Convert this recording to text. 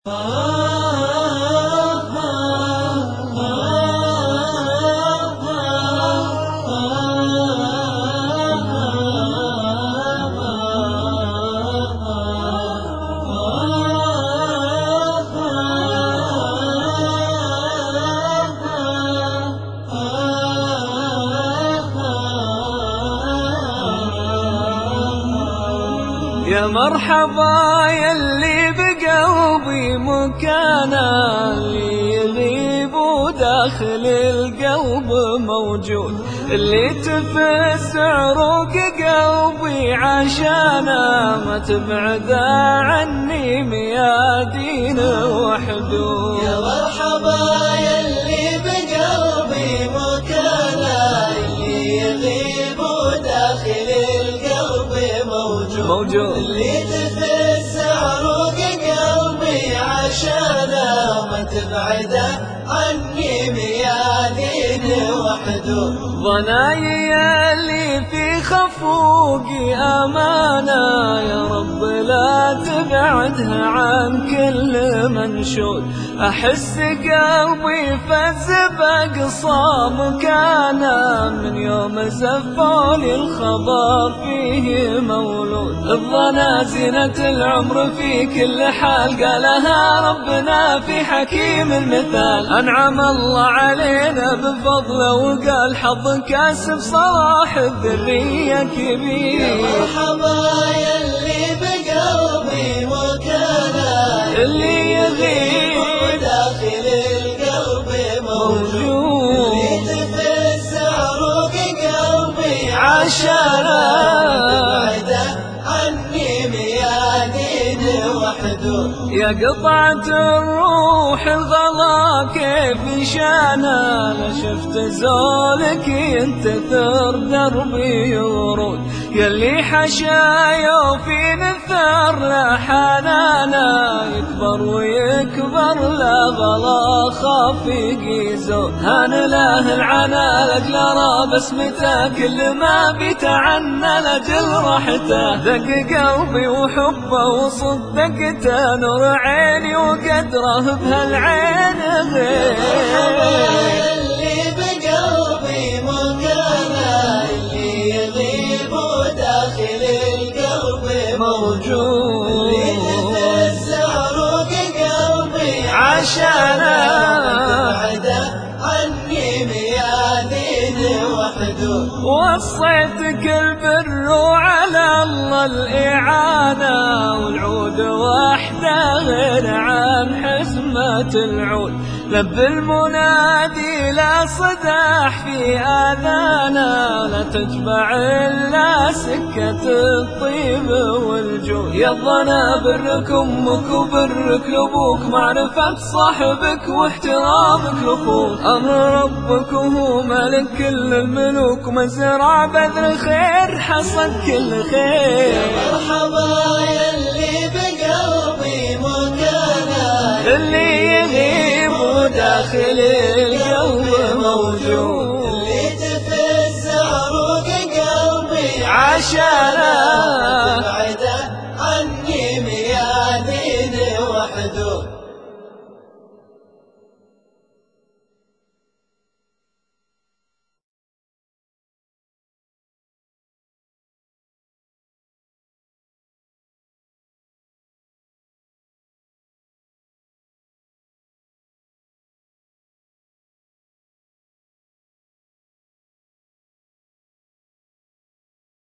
يا مرحبا يلي بقلبي مكانا، اللي يغيب وداخل القلب موجود، اللي تفز عروق قلبي عشانا، ما تبعد عني ميادين وحدود. يا مرحبا يلي بقلبي مكانا، اللي يغيب وداخل القلب موجود، اللي تفز عروق قلبي عشانا، ما تبعد عني ميادين وحدود. ضنايا اللي في خفوقي أمانة، يا رب لا تبعدها عن كل منشود، أحس قلبي فز بأقصى مكانه، من يوم زفولي الخبر فيه مولود. الظنا زينة العمر في كل حال، قالها ربنا في حكيم المثال، أنعم الله علينا بفضله وقال حظ كاسب صلاح الذرية كبير. يا مرحبا يلي بقلبي مكانا، اللي يغيب وداخل القلب موجود، اللي تفز عروق قلبي عشانا، تبعد عني ميادين وحدود. يا قطعة الروح الغلا كيف شانا، لا شفت زولك ينتثر دربي ورود، يلي حشايا في نثر لا حنانا، يكبر ويكبر لا غلا خافق يزود، هان له العنا لاجل ارى بسمته، كل ما بيتعنى لاجل راحته، دق قلبي وحبه وصدقته، نور عيني وقدره بهالعين غير. اللي بقلبي مكانا، اللي يغيب وداخل القلب موجود، اللي تفز عروق قلبي عشانا، تبعد عني ميادين وحدود. وصيتك البر وعلى الله الإعانة، والعود وحده غير عن حسمة العود، لب المنادي لا صداح في آذانا، لا تجمع إلا سكة الطيب والجود. يا الظنا برك أمك وبرك لأبوك، معرفة صاحبك واحترامك لأخوك، أمر ربك وهو ملك كل الملوك، مزرع بذر خير حصد كل خير. يا مرحبا يلي بقلبي مكانا، اللي يغيب وداخل القلب موجود، اللي تفز عروق قلبي عشانا، تبعد